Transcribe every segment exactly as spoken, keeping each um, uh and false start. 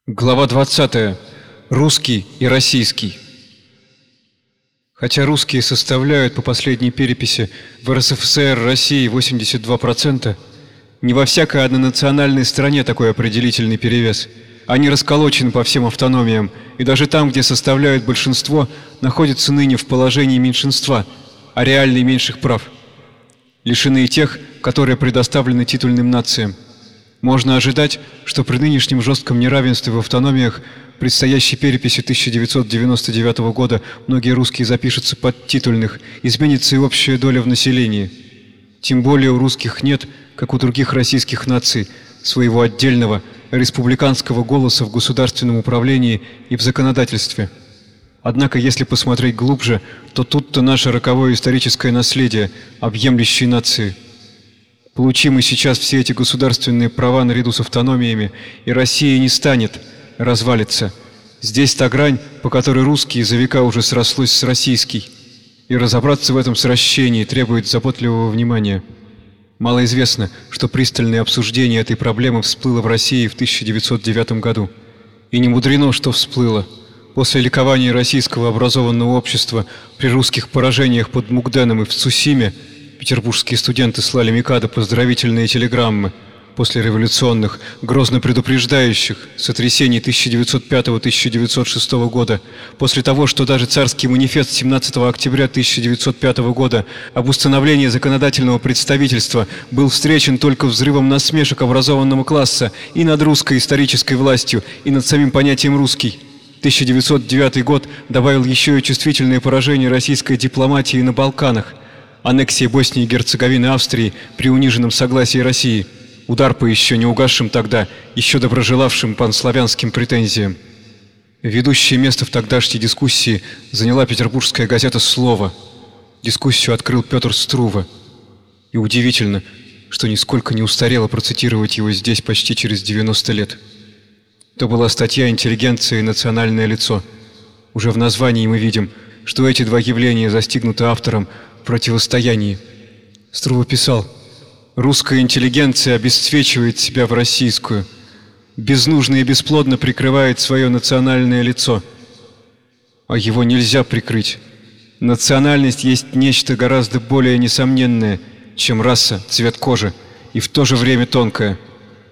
Глава двадцатая. Русский и российский. Хотя русские составляют по последней переписи в эр эс эф эс эр России восемьдесят два процента, не во всякой однонациональной стране такой определительный перевес. Они расколочены по всем автономиям, и даже там, где составляют большинство, находятся ныне в положении меньшинства, а реально меньших прав, лишены и тех, которые предоставлены титульным нациям. Можно ожидать, что при нынешнем жестком неравенстве в автономиях предстоящей переписи тысяча девятьсот девяносто девятого года многие русские запишутся под титульных, изменится и общая доля в населении. Тем более у русских нет, как у других российских наций, своего отдельного республиканского голоса в государственном управлении и в законодательстве. Однако, если посмотреть глубже, то тут-то наше роковое историческое наследие, объемлющее нации. Получим мы сейчас все эти государственные права наряду с автономиями, и Россия не станет, развалится. Здесь та грань, по которой русский за века уже срослось с российский, и разобраться в этом сращении требует заботливого внимания. Малоизвестно, что пристальное обсуждение этой проблемы всплыло в России в тысяча девятьсот девятом году. И не мудрено, что всплыло. После ликования российского образованного общества при русских поражениях под Мукденом и в Цусиме петербургские студенты слали Микадо поздравительные телеграммы. После революционных, грозно предупреждающих сотрясений тысяча девятьсот пятого — тысяча девятьсот шестого года, после того, что даже царский манифест семнадцатого октября тысяча девятьсот пятого года об установлении законодательного представительства был встречен только взрывом насмешек образованного класса и над русской исторической властью, и над самим понятием «русский». тысяча девятьсот девятый год добавил еще и чувствительное поражение российской дипломатии на Балканах, аннексия Боснии и Герцеговины Австрии при униженном согласии России, удар по еще не угасшим тогда, еще доброжелавшим панславянским претензиям. Ведущее место в тогдашней дискуссии заняла петербургская газета «Слово». Дискуссию открыл Петр Струва. И удивительно, что нисколько не устарело процитировать его здесь почти через девяносто лет. То была статья «Интеллигенция и национальное лицо». Уже в названии мы видим, что эти два явления застигнуты автором в противостоянии. Струва писал: «Русская интеллигенция обесцвечивает себя в российскую, безнужно и бесплодно прикрывает свое национальное лицо. А его нельзя прикрыть. Национальность есть нечто гораздо более несомненное, чем раса, цвет кожи, и в то же время тонкое.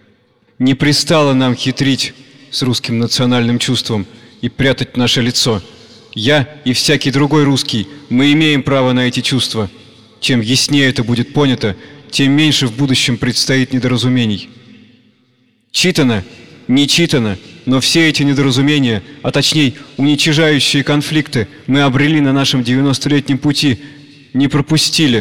Не пристало нам хитрить с русским национальным чувством и прятать наше лицо. Я и всякий другой русский, мы имеем право на эти чувства. Чем яснее это будет понято, тем меньше в будущем предстоит недоразумений. Читано, не читано, но все эти недоразумения, а точнее уничижающие конфликты, мы обрели на нашем девяностолетнем пути, не пропустили».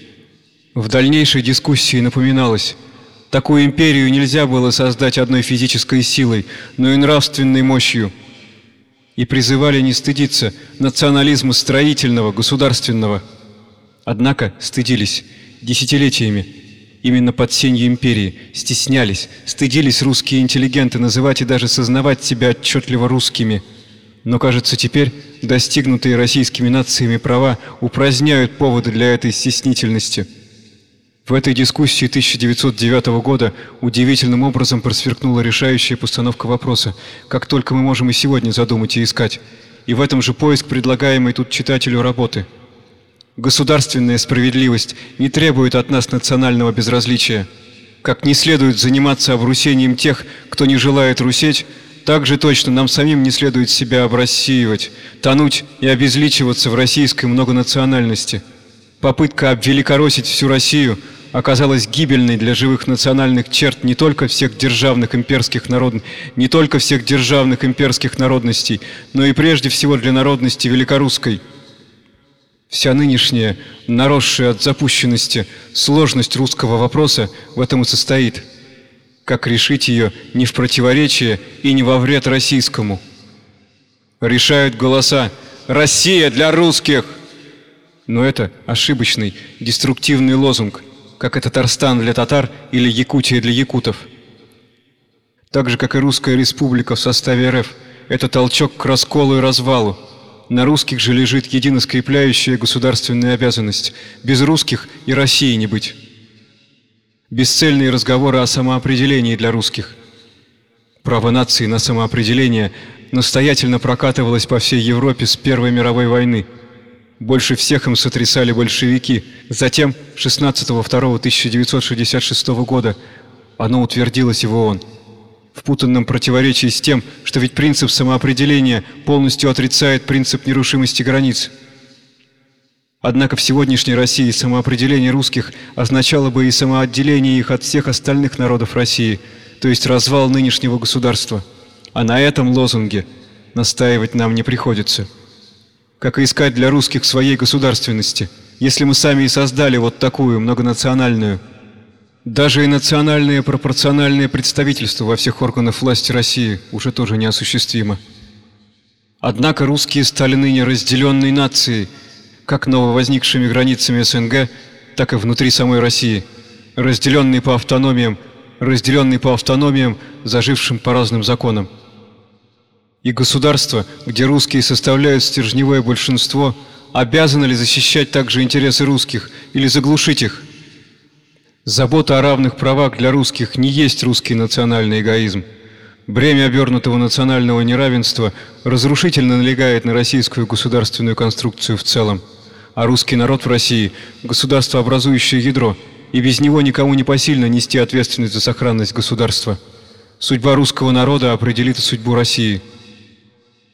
В дальнейшей дискуссии напоминалось: такую империю нельзя было создать одной физической силой, но и нравственной мощью. И призывали не стыдиться национализма строительного, государственного. Однако стыдились десятилетиями. Именно под сенью империи стеснялись, стыдились русские интеллигенты называть и даже сознавать себя отчетливо русскими. Но, кажется, теперь достигнутые российскими нациями права упраздняют поводы для этой стеснительности. В этой дискуссии тысяча девятьсот девятого года удивительным образом просверкнула решающая постановка вопроса, как только мы можем и сегодня задумать и искать, и в этом же поиск предлагаемой тут читателю работы. Государственная справедливость не требует от нас национального безразличия. Как не следует заниматься обрусением тех, кто не желает русеть, так же точно нам самим не следует себя обрассеивать, тонуть и обезличиваться в российской многонациональности. Попытка обвеликоросить всю Россию оказалась гибельной для живых национальных черт не только всех державных имперских народ... не только всех державных имперских народностей, но и прежде всего для народности великорусской. Вся нынешняя, наросшая от запущенности, сложность русского вопроса в этом и состоит. Как решить ее не в противоречие и не во вред российскому? Решают голоса: «Россия для русских!» Но это ошибочный, деструктивный лозунг, как и Татарстан для татар или Якутия для якутов. Так же, как и Русская Республика в составе эр эф, это толчок к расколу и развалу. На русских же лежит единоскрепляющая государственная обязанность. Без русских и России не быть. Бесцельные разговоры о самоопределении для русских. Право нации на самоопределение настоятельно прокатывалось по всей Европе с Первой мировой войны. Больше всех им сотрясали большевики. Затем, шестнадцатого второго тысяча девятьсот шестьдесят шестого года, оно утвердилось и в ООН. В путанном противоречии с тем, что ведь принцип самоопределения полностью отрицает принцип нерушимости границ. Однако в сегодняшней России самоопределение русских означало бы и самоотделение их от всех остальных народов России, то есть развал нынешнего государства. А на этом лозунге настаивать нам не приходится. Как и искать для русских своей государственности, если мы сами и создали вот такую многонациональную. Даже и национальное пропорциональное представительство во всех органах власти России уже тоже неосуществимо. Однако русские стали ныне разделенной нацией, как нововозникшими границами СНГ, так и внутри самой России, разделенной по автономиям, разделенной по автономиям, зажившим по разным законам. И государство, где русские составляют стержневое большинство, обязано ли защищать также интересы русских или заглушить их? Забота о равных правах для русских не есть русский национальный эгоизм. Бремя обернутого национального неравенства разрушительно налегает на российскую государственную конструкцию в целом. А русский народ в России – государствообразующее ядро, и без него никому не посильно нести ответственность за сохранность государства. Судьба русского народа определит и судьбу России.